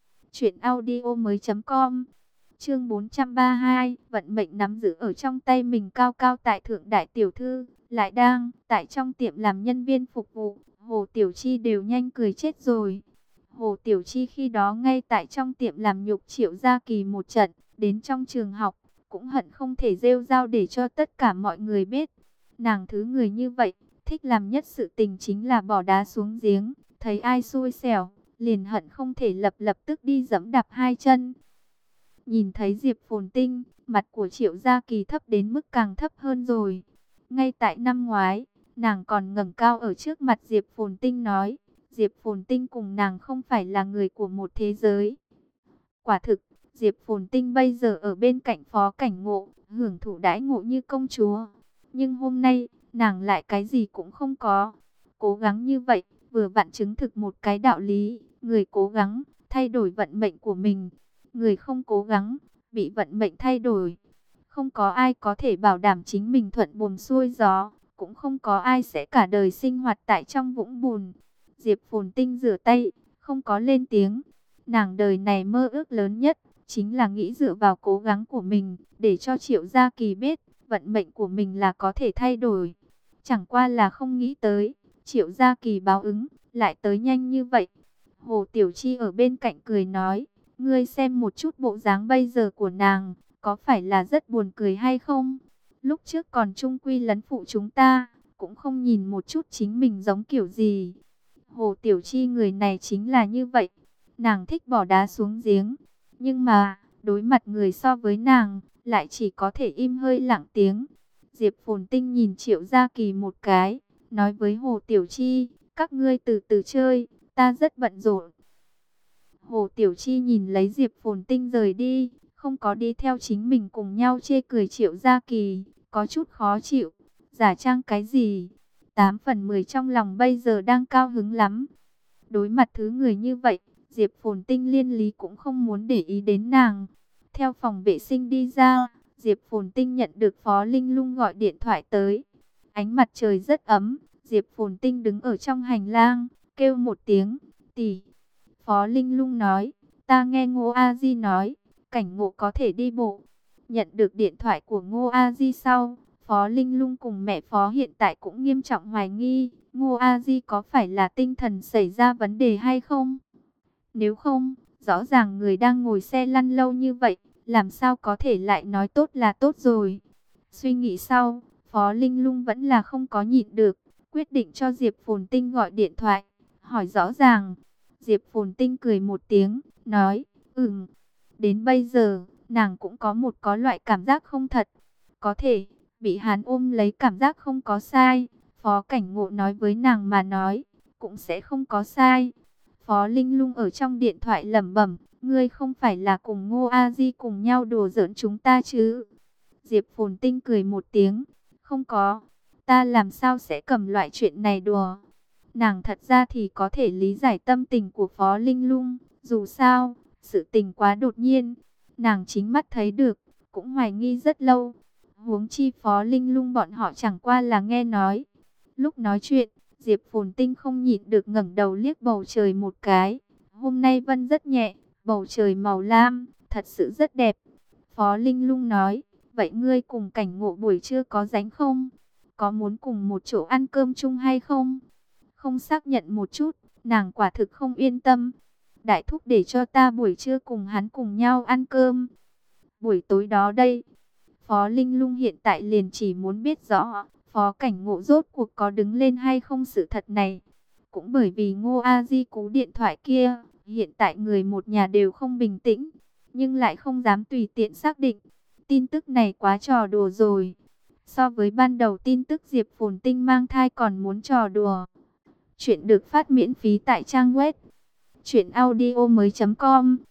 truyệnaudiomoi.com. Chương 432, vận mệnh nắm giữ ở trong tay mình. Cao cao tại thượng đại tiểu thư, lại đang tại trong tiệm làm nhân viên phục vụ. Hồ Tiểu Chi đều nhanh cười chết rồi. Hồ Tiểu Chi khi đó ngay tại trong tiệm làm nhục Triệu Gia Kỳ một trận, đến trong trường học, cũng hận không thể rêu rao để cho tất cả mọi người biết. Nàng thứ người như vậy, thích làm nhất sự tình chính là bỏ đá xuống giếng, thấy ai xui xẻo, liền hận không thể lập tức đi giẫm đạp hai chân. Nhìn thấy Diệp Phồn Tinh, mặt của Triệu Gia Kỳ thấp đến mức càng thấp hơn rồi. Ngay tại năm ngoái, nàng còn ngẩng cao ở trước mặt Diệp Phồn Tinh nói, Diệp Phồn Tinh cùng nàng không phải là người của một thế giới. Quả thực, Diệp Phồn Tinh bây giờ ở bên cạnh Phó Cảnh Ngộ, hưởng thụ đãi ngộ như công chúa. Nhưng hôm nay, nàng lại cái gì cũng không có. Cố gắng như vậy, vừa vặn chứng thực một cái đạo lý, người cố gắng, thay đổi vận mệnh của mình. Người không cố gắng, bị vận mệnh thay đổi. Không có ai có thể bảo đảm chính mình thuận buồm xuôi gió, cũng không có ai sẽ cả đời sinh hoạt tại trong vũng bùn. Diệp Phồn Tinh rửa tay, không có lên tiếng. Nàng đời này mơ ước lớn nhất, chính là nghĩ dựa vào cố gắng của mình, để cho Triệu Gia Kỳ biết, vận mệnh của mình là có thể thay đổi. Chẳng qua là không nghĩ tới, Triệu Gia Kỳ báo ứng, lại tới nhanh như vậy. Hồ Tiểu Chi ở bên cạnh cười nói, ngươi xem một chút bộ dáng bây giờ của nàng, có phải là rất buồn cười hay không? Lúc trước còn chung quy lấn phụ chúng ta, cũng không nhìn một chút chính mình giống kiểu gì. Hồ Tiểu Chi người này chính là như vậy, nàng thích bỏ đá xuống giếng, nhưng mà, đối mặt người so với nàng, lại chỉ có thể im hơi lặng tiếng. Diệp Phồn Tinh nhìn Triệu Gia Kỳ một cái, nói với Hồ Tiểu Chi, các ngươi từ từ chơi, ta rất bận rộn. Hồ Tiểu Chi nhìn lấy Diệp Phồn Tinh rời đi, không có đi theo chính mình cùng nhau chê cười Triệu Gia Kỳ, có chút khó chịu, giả trang cái gì? 8/10 trong lòng bây giờ đang cao hứng lắm. Đối mặt thứ người như vậy, Diệp Phồn Tinh liên lý cũng không muốn để ý đến nàng. Theo phòng vệ sinh đi ra, Diệp Phồn Tinh nhận được Phó Linh Lung gọi điện thoại tới. Ánh mặt trời rất ấm, Diệp Phồn Tinh đứng ở trong hành lang, kêu một tiếng, tỷ. Phó Linh Lung nói, ta nghe Ngô A Di nói, Cảnh Ngộ có thể đi bộ. Nhận được điện thoại của Ngô A Di sau, Phó Linh Lung cùng mẹ Phó hiện tại cũng nghiêm trọng hoài nghi, Ngô A Di có phải là tinh thần xảy ra vấn đề hay không? Nếu không, rõ ràng người đang ngồi xe lăn lâu như vậy, làm sao có thể lại nói tốt là tốt rồi. Suy nghĩ sau, Phó Linh Lung vẫn là không có nhịn được, quyết định cho Diệp Phồn Tinh gọi điện thoại, hỏi rõ ràng. Diệp Phồn Tinh cười một tiếng, nói, đến bây giờ, nàng cũng có loại cảm giác không thật. Có thể, bị hắn ôm lấy cảm giác không có sai. Phó Cảnh Ngộ nói với nàng mà nói, cũng sẽ không có sai. Phó Linh Lung ở trong điện thoại lẩm bẩm, ngươi không phải là cùng Ngô A Di cùng nhau đùa giỡn chúng ta chứ? Diệp Phồn Tinh cười một tiếng, không có, ta làm sao sẽ cầm loại chuyện này đùa. Nàng thật ra thì có thể lý giải tâm tình của Phó Linh Lung, dù sao, sự tình quá đột nhiên, nàng chính mắt thấy được, cũng hoài nghi rất lâu. Huống chi Phó Linh Lung bọn họ chẳng qua là nghe nói. Lúc nói chuyện, Diệp Phồn Tinh không nhịn được ngẩng đầu liếc bầu trời một cái. Hôm nay vân rất nhẹ, bầu trời màu lam, thật sự rất đẹp. Phó Linh Lung nói, vậy ngươi cùng Cảnh Ngộ buổi trưa có rảnh không? Có muốn cùng một chỗ ăn cơm chung hay không? Không xác nhận một chút, nàng quả thực không yên tâm. Đại thúc để cho ta buổi trưa cùng hắn cùng nhau ăn cơm. Buổi tối đó đây, Phó Linh Lung hiện tại liền chỉ muốn biết rõ, Phó Cảnh Ngộ rốt cuộc có đứng lên hay không sự thật này. Cũng bởi vì Ngô A Di cú điện thoại kia, hiện tại người một nhà đều không bình tĩnh, nhưng lại không dám tùy tiện xác định. Tin tức này quá trò đùa rồi. So với ban đầu tin tức Diệp Phồn Tinh mang thai còn muốn trò đùa. Chuyện được phát miễn phí tại trang web truyệnaudiomoi.com.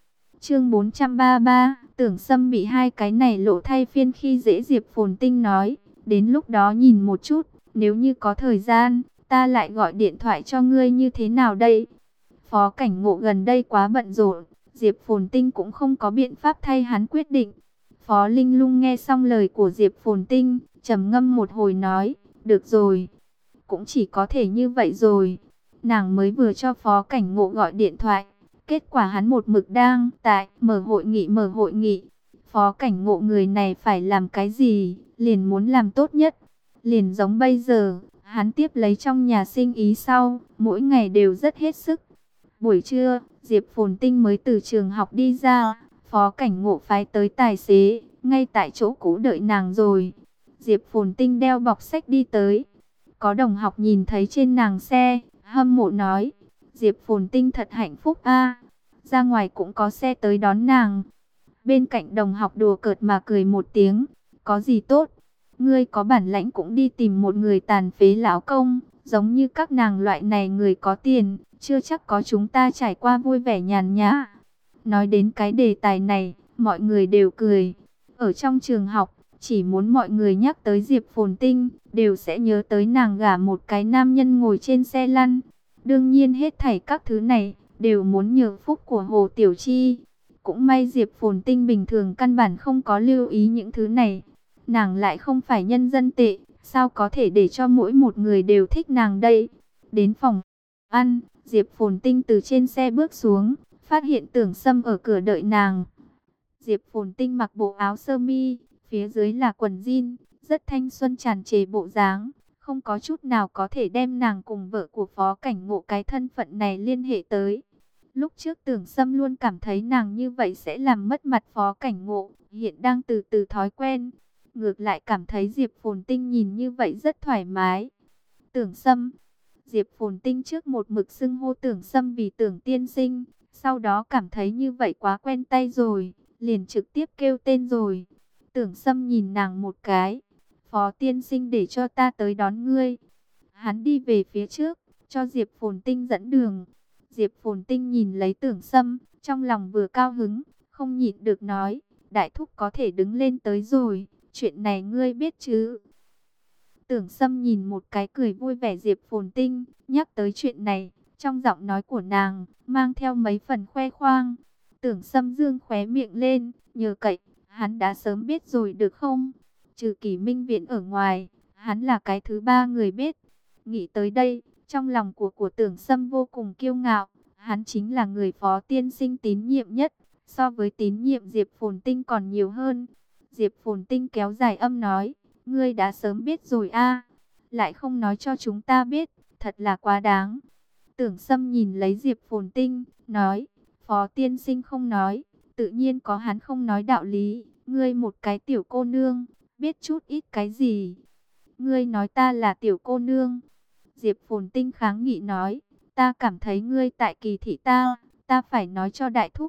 Chương 433, Tưởng Sâm bị hai cái này lộ thay phiên khi dễ. Diệp Phồn Tinh nói, đến lúc đó nhìn một chút, nếu như có thời gian, ta lại gọi điện thoại cho ngươi như thế nào đây? Phó Cảnh Ngộ gần đây quá bận rộn, Diệp Phồn Tinh cũng không có biện pháp thay hắn quyết định. Phó Linh Lung nghe xong lời của Diệp Phồn Tinh, trầm ngâm một hồi nói, được rồi, cũng chỉ có thể như vậy rồi. Nàng mới vừa cho Phó Cảnh Ngộ gọi điện thoại, kết quả hắn một mực đang tại mở hội nghị. Phó Cảnh Ngộ người này phải làm cái gì, liền muốn làm tốt nhất. Liền giống bây giờ, hắn tiếp lấy trong nhà sinh ý sau, mỗi ngày đều rất hết sức. Buổi trưa, Diệp Phồn Tinh mới từ trường học đi ra, Phó Cảnh Ngộ phái tới tài xế, ngay tại chỗ cũ đợi nàng rồi. Diệp Phồn Tinh đeo bọc sách đi tới. Có đồng học nhìn thấy trên nàng xe, hâm mộ nói, Diệp Phồn Tinh thật hạnh phúc a, ra ngoài cũng có xe tới đón nàng. Bên cạnh đồng học đùa cợt mà cười một tiếng, có gì tốt, ngươi có bản lãnh cũng đi tìm một người tàn phế lão công, giống như các nàng loại này người có tiền, chưa chắc có chúng ta trải qua vui vẻ nhàn nhã. Nói đến cái đề tài này, mọi người đều cười. Ở trong trường học, chỉ muốn mọi người nhắc tới Diệp Phồn Tinh, đều sẽ nhớ tới nàng gả một cái nam nhân ngồi trên xe lăn. Đương nhiên hết thảy các thứ này, đều muốn nhờ phúc của Hồ Tiểu Chi. Cũng may Diệp Phồn Tinh bình thường căn bản không có lưu ý những thứ này. Nàng lại không phải nhân dân tệ, sao có thể để cho mỗi một người đều thích nàng đây. Đến phòng ăn, Diệp Phồn Tinh từ trên xe bước xuống, phát hiện Tưởng Sâm ở cửa đợi nàng. Diệp Phồn Tinh mặc bộ áo sơ mi, phía dưới là quần jean, rất thanh xuân tràn trề bộ dáng, không có chút nào có thể đem nàng cùng vợ của Phó Cảnh Ngộ cái thân phận này liên hệ tới. Lúc trước Tưởng Sâm luôn cảm thấy nàng như vậy sẽ làm mất mặt Phó Cảnh Ngộ, hiện đang từ từ thói quen. Ngược lại cảm thấy Diệp Phồn Tinh nhìn như vậy rất thoải mái. Tưởng Sâm, Diệp Phồn Tinh trước một mực xưng hô Tưởng Sâm vì Tưởng tiên sinh, sau đó cảm thấy như vậy quá quen tay rồi, liền trực tiếp kêu tên rồi. Tưởng Sâm nhìn nàng một cái, Phó tiên sinh để cho ta tới đón ngươi. Hắn đi về phía trước, cho Diệp Phồn Tinh dẫn đường. Diệp Phồn Tinh nhìn lấy Tưởng Sâm, trong lòng vừa cao hứng, không nhịn được nói, đại thúc có thể đứng lên tới rồi, chuyện này ngươi biết chứ? Tưởng Sâm nhìn một cái cười vui vẻ Diệp Phồn Tinh, nhắc tới chuyện này, trong giọng nói của nàng, mang theo mấy phần khoe khoang. Tưởng Sâm dương khóe miệng lên, nhờ cậy, hắn đã sớm biết rồi được không? Trừ Kỷ Minh Viễn ở ngoài, hắn là cái thứ ba người biết. Nghĩ tới đây, trong lòng của Tưởng Sâm vô cùng kiêu ngạo, hắn chính là người Phó tiên sinh tín nhiệm nhất, so với tín nhiệm Diệp Phồn Tinh còn nhiều hơn. Diệp Phồn Tinh kéo dài âm nói, ngươi đã sớm biết rồi a, lại không nói cho chúng ta biết, thật là quá đáng. Tưởng Sâm nhìn lấy Diệp Phồn Tinh, nói, Phó tiên sinh không nói, tự nhiên có hắn không nói đạo lý, ngươi một cái tiểu cô nương, biết chút ít cái gì? Ngươi nói ta là tiểu cô nương. Diệp Phồn Tinh kháng nghị nói, ta cảm thấy ngươi tại kỳ thị ta phải nói cho đại thúc.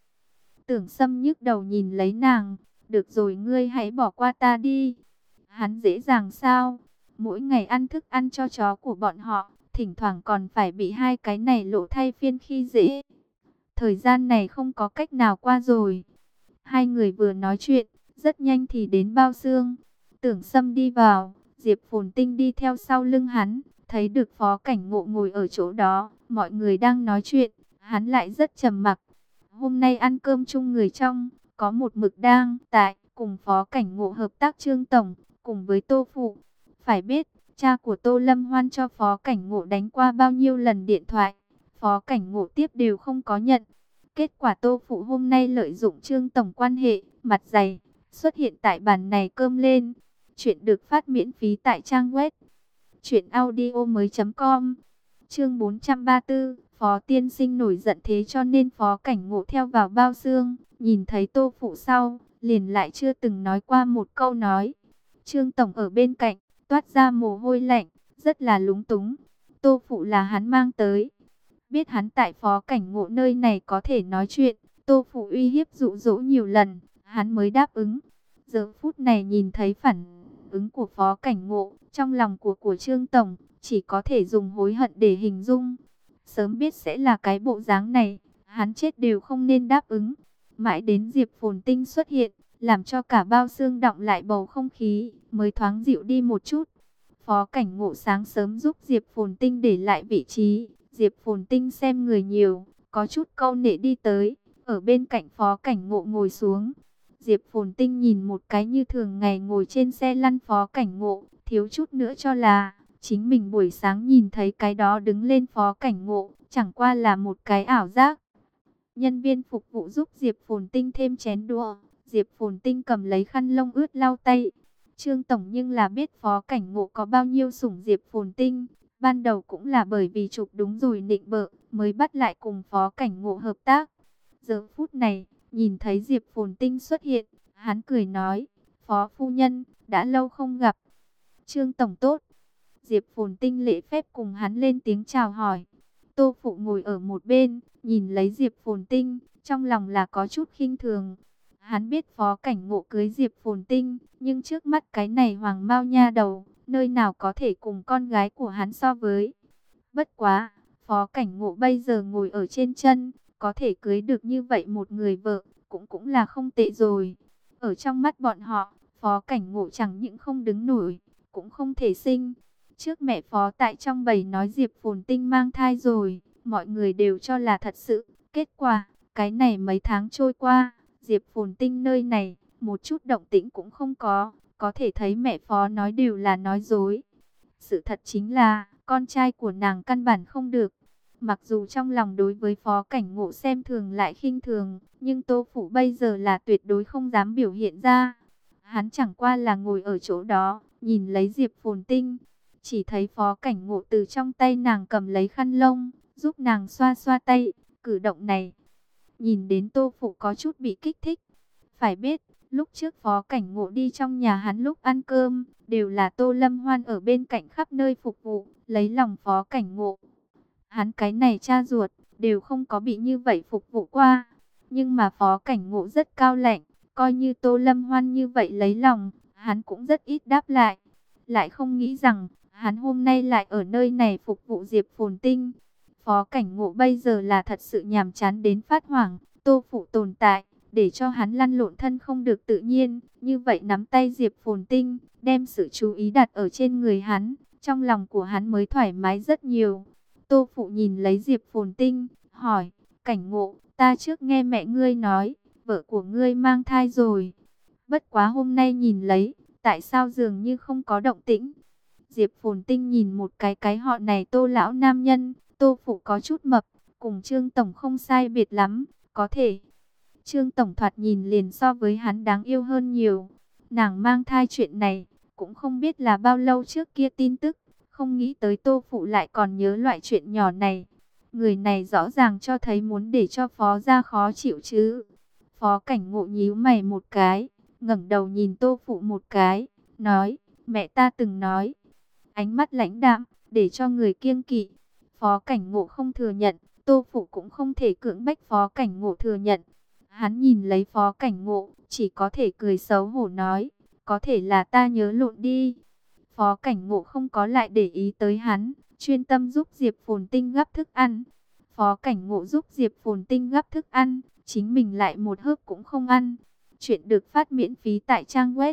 Tưởng Sâm nhức đầu nhìn lấy nàng, được rồi ngươi hãy bỏ qua ta đi. Hắn dễ dàng sao? Mỗi ngày ăn thức ăn cho chó của bọn họ, thỉnh thoảng còn phải bị hai cái này lộ thay phiên khi dễ. Thời gian này không có cách nào qua rồi. Hai người vừa nói chuyện, rất nhanh thì đến bao xương. Tưởng Sâm đi vào, Diệp Phồn Tinh đi theo sau lưng hắn, thấy được Phó Cảnh Ngộ ngồi ở chỗ đó, mọi người đang nói chuyện, hắn lại rất trầm mặc. Hôm nay ăn cơm chung người trong, có một mực đang tại cùng Phó Cảnh Ngộ hợp tác Trương Tổng, cùng với Tô Phụ. Phải biết, cha của Tô Lâm Hoan cho Phó Cảnh Ngộ đánh qua bao nhiêu lần điện thoại, Phó Cảnh Ngộ tiếp đều không có nhận. Kết quả Tô Phụ hôm nay lợi dụng Trương Tổng quan hệ, mặt dày, xuất hiện tại bàn này cơm lên. Chuyện được phát miễn phí tại trang web truyệnaudiomoi.com. Chương 434, Phó tiên sinh nổi giận thế cho nên Phó Cảnh Ngộ theo vào bao xương, nhìn thấy Tô Phụ sau, liền lại chưa từng nói qua một câu nói. Trương Tổng ở bên cạnh, toát ra mồ hôi lạnh, rất là lúng túng. Tô Phụ là hắn mang tới. Biết hắn tại Phó Cảnh Ngộ nơi này có thể nói chuyện, Tô Phụ uy hiếp dụ dỗ nhiều lần, hắn mới đáp ứng. Giờ phút này nhìn thấy phản ứng của Phó Cảnh Ngộ, trong lòng của Trương Tổng, chỉ có thể dùng hối hận để hình dung. Sớm biết sẽ là cái bộ dáng này, hắn chết đều không nên đáp ứng. Mãi đến Diệp Phồn Tinh xuất hiện, làm cho cả bao xương đọng lại bầu không khí, mới thoáng dịu đi một chút. Phó Cảnh Ngộ sáng sớm giúp Diệp Phồn Tinh để lại vị trí. Diệp Phồn Tinh xem người nhiều, có chút câu nệ đi tới, ở bên cạnh Phó Cảnh Ngộ ngồi xuống. Diệp Phồn Tinh nhìn một cái như thường ngày ngồi trên xe lăn Phó Cảnh Ngộ, thiếu chút nữa cho là chính mình buổi sáng nhìn thấy cái đó đứng lên Phó Cảnh Ngộ, chẳng qua là một cái ảo giác. Nhân viên phục vụ giúp Diệp Phồn Tinh thêm chén đũa. Diệp Phồn Tinh cầm lấy khăn lông ướt lau tay. Trương Tổng nhưng là biết Phó Cảnh Ngộ có bao nhiêu sủng Diệp Phồn Tinh. Ban đầu cũng là bởi vì chụp đúng rồi nịnh bợ, mới bắt lại cùng Phó Cảnh Ngộ hợp tác. Giờ phút này, nhìn thấy Diệp Phồn Tinh xuất hiện, hắn cười nói, Phó Phu Nhân, đã lâu không gặp. Trương Tổng tốt. Diệp Phồn Tinh lễ phép cùng hắn lên tiếng chào hỏi. Tô Phụ ngồi ở một bên, nhìn lấy Diệp Phồn Tinh, trong lòng là có chút khinh thường. Hắn biết Phó Cảnh Ngộ cưới Diệp Phồn Tinh, nhưng trước mắt cái này hoàng mao nha đầu, nơi nào có thể cùng con gái của hắn so với. Bất quá, Phó Cảnh Ngộ bây giờ ngồi ở trên chân, có thể cưới được như vậy một người vợ, cũng là không tệ rồi. Ở trong mắt bọn họ, Phó Cảnh Ngộ chẳng những không đứng nổi, cũng không thể sinh. Trước mẹ Phó tại trong bầy nói Diệp Phồn Tinh mang thai rồi, mọi người đều cho là thật sự. Kết quả, cái này mấy tháng trôi qua, Diệp Phồn Tinh nơi này, một chút động tĩnh cũng không có thể thấy mẹ Phó nói đều là nói dối. Sự thật chính là, con trai của nàng căn bản không được. Mặc dù trong lòng đối với Phó Cảnh Ngộ xem thường lại khinh thường, nhưng Tô Phủ bây giờ là tuyệt đối không dám biểu hiện ra. Hắn chẳng qua là ngồi ở chỗ đó, nhìn lấy Diệp Phồn Tinh. Chỉ thấy Phó Cảnh Ngộ từ trong tay nàng cầm lấy khăn lông, giúp nàng xoa xoa tay. Cử động này, nhìn đến Tô Phụ có chút bị kích thích. Phải biết, lúc trước Phó Cảnh Ngộ đi trong nhà hắn lúc ăn cơm, đều là Tô Lâm Hoan ở bên cạnh khắp nơi phục vụ, lấy lòng Phó Cảnh Ngộ. Hắn cái này cha ruột, đều không có bị như vậy phục vụ qua. Nhưng mà Phó Cảnh Ngộ rất cao lạnh, coi như Tô Lâm Hoan như vậy lấy lòng, hắn cũng rất ít đáp lại. Lại không nghĩ rằng, hắn hôm nay lại ở nơi này phục vụ Diệp Phồn Tinh. Phó Cảnh Ngộ bây giờ là thật sự nhàm chán đến phát hoảng. Tô Phụ tồn tại, để cho hắn lăn lộn thân không được tự nhiên. Như vậy nắm tay Diệp Phồn Tinh, đem sự chú ý đặt ở trên người hắn. Trong lòng của hắn mới thoải mái rất nhiều. Tô Phụ nhìn lấy Diệp Phồn Tinh, hỏi, Cảnh Ngộ, ta trước nghe mẹ ngươi nói, vợ của ngươi mang thai rồi. Bất quá hôm nay nhìn lấy, tại sao dường như không có động tĩnh? Diệp Phồn Tinh nhìn một cái họ này Tô lão nam nhân, Tô Phụ có chút mập, cùng Trương Tổng không sai biệt lắm, có thể. Trương Tổng thoạt nhìn liền so với hắn đáng yêu hơn nhiều. Nàng mang thai chuyện này, cũng không biết là bao lâu trước kia tin tức, không nghĩ tới Tô Phụ lại còn nhớ loại chuyện nhỏ này. Người này rõ ràng cho thấy muốn để cho Phó gia khó chịu chứ. Phó Cảnh Ngộ nhíu mày một cái, ngẩng đầu nhìn Tô Phụ một cái, nói, mẹ ta từng nói. Ánh mắt lãnh đạm, để cho người kiêng kỵ. Phó Cảnh Ngộ không thừa nhận, Tô Phụ cũng không thể cưỡng bách Phó Cảnh Ngộ thừa nhận. Hắn nhìn lấy Phó Cảnh Ngộ, chỉ có thể cười xấu hổ nói, có thể là ta nhớ lộn đi. Phó Cảnh Ngộ không có lại để ý tới hắn, chuyên tâm giúp Diệp Phồn Tinh gắp thức ăn. Phó Cảnh Ngộ giúp Diệp Phồn Tinh gắp thức ăn, chính mình lại một hớp cũng không ăn. Chuyện được phát miễn phí tại trang web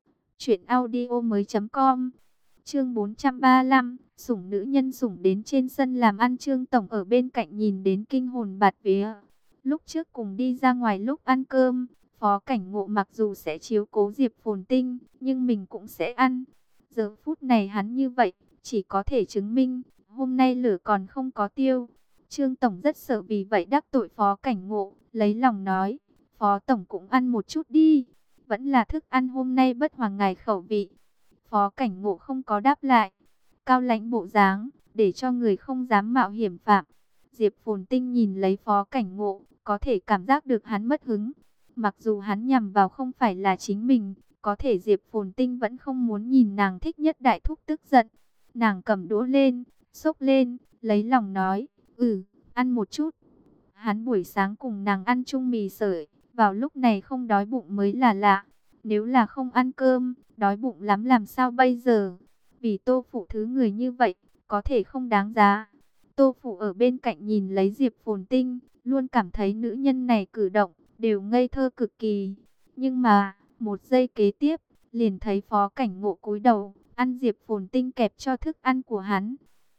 truyệnaudiomoi.com. Chương 435, sủng nữ nhân sủng đến trên sân làm ăn. Trương Tổng ở bên cạnh nhìn đến kinh hồn bạt vía. Lúc trước cùng đi ra ngoài lúc ăn cơm, Phó Cảnh Ngộ mặc dù sẽ chiếu cố Diệp Phồn Tinh, nhưng mình cũng sẽ ăn. Giờ phút này hắn như vậy, chỉ có thể chứng minh, hôm nay lửa còn không có tiêu. Trương Tổng rất sợ vì vậy đắc tội Phó Cảnh Ngộ, lấy lòng nói, Phó Tổng cũng ăn một chút đi, vẫn là thức ăn hôm nay bất hòa ngài khẩu vị. Phó Cảnh Ngộ không có đáp lại, cao lãnh bộ dáng, để cho người không dám mạo hiểm phạm. Diệp Phồn Tinh nhìn lấy Phó Cảnh Ngộ, có thể cảm giác được hắn mất hứng. Mặc dù hắn nhằm vào không phải là chính mình, có thể Diệp Phồn Tinh vẫn không muốn nhìn nàng thích nhất đại thúc tức giận. Nàng cầm đũa lên, xốc lên, lấy lòng nói, ăn một chút. Hắn buổi sáng cùng nàng ăn chung mì sợi, vào lúc này không đói bụng mới là lạ. Nếu là không ăn cơm, đói bụng lắm làm sao bây giờ? Vì Tô Phụ thứ người như vậy, có thể không đáng giá. Tô Phụ ở bên cạnh nhìn lấy Diệp Phồn Tinh, luôn cảm thấy nữ nhân này cử động, đều ngây thơ cực kỳ. Nhưng mà, một giây kế tiếp, liền thấy Phó Cảnh Ngộ cúi đầu, ăn Diệp Phồn Tinh kẹp cho thức ăn của hắn.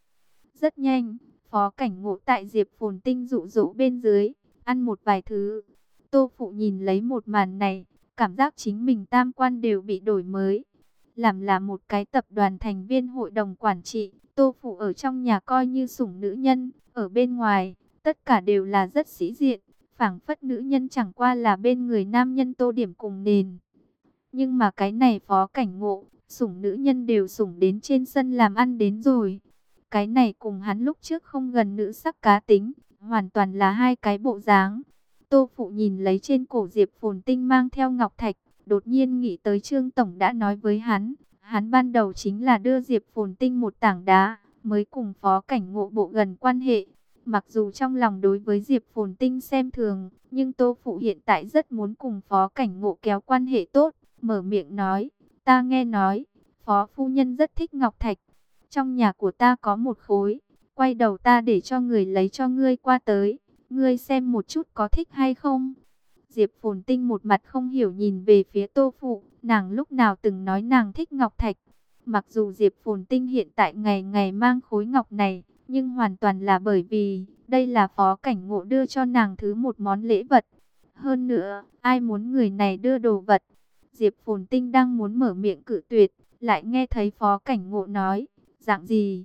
Rất nhanh, Phó Cảnh Ngộ tại Diệp Phồn Tinh dụ dỗ bên dưới, ăn một vài thứ. Tô Phụ nhìn lấy một màn này, cảm giác chính mình tam quan đều bị đổi mới. Làm là một cái tập đoàn thành viên hội đồng quản trị, Tô Phụ ở trong nhà coi như sủng nữ nhân, ở bên ngoài, tất cả đều là rất sĩ diện, phảng phất nữ nhân chẳng qua là bên người nam nhân tô điểm cùng nền. Nhưng mà cái này Phó Cảnh Ngộ, sủng nữ nhân đều sủng đến trên sân làm ăn đến rồi. Cái này cùng hắn lúc trước không gần nữ sắc cá tính, hoàn toàn là hai cái bộ dáng. Tô Phụ nhìn lấy trên cổ Diệp Phồn Tinh mang theo ngọc thạch, đột nhiên nghĩ tới Trương Tổng đã nói với hắn. Hắn ban đầu chính là đưa Diệp Phồn Tinh một tảng đá, mới cùng Phó Cảnh Ngộ bộ gần quan hệ. Mặc dù trong lòng đối với Diệp Phồn Tinh xem thường, nhưng Tô Phụ hiện tại rất muốn cùng Phó Cảnh Ngộ kéo quan hệ tốt. Mở miệng nói, ta nghe nói, Phó Phu Nhân rất thích ngọc thạch. Trong nhà của ta có một khối, quay đầu ta để cho người lấy cho ngươi qua tới. Ngươi xem một chút có thích hay không? Diệp Phồn Tinh một mặt không hiểu nhìn về phía Tô Phụ, nàng lúc nào từng nói nàng thích ngọc thạch. Mặc dù Diệp Phồn Tinh hiện tại ngày ngày mang khối ngọc này, nhưng hoàn toàn là bởi vì đây là Phó Cảnh Ngộ đưa cho nàng thứ một món lễ vật. Hơn nữa, ai muốn người này đưa đồ vật? Diệp Phồn Tinh đang muốn mở miệng cự tuyệt, lại nghe thấy Phó Cảnh Ngộ nói, dạng gì?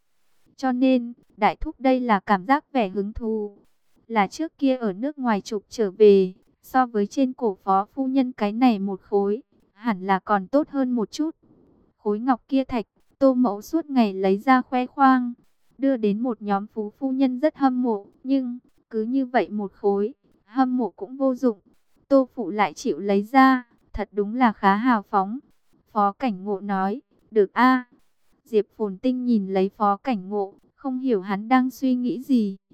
Cho nên, đại thúc đây là cảm giác vẻ hứng thú. Là trước kia ở nước ngoài chụp trở về, so với trên cổ Phó Phu Nhân cái này một khối, hẳn là còn tốt hơn một chút. Khối ngọc kia thạch, Tô Mẫu suốt ngày lấy ra khoe khoang, đưa đến một nhóm phú phu nhân rất hâm mộ, nhưng cứ như vậy một khối, hâm mộ cũng vô dụng. Tô Phụ lại chịu lấy ra, thật đúng là khá hào phóng. Phó Cảnh Ngộ nói, được a. Diệp Phồn Tinh nhìn lấy Phó Cảnh Ngộ, không hiểu hắn đang suy nghĩ gì.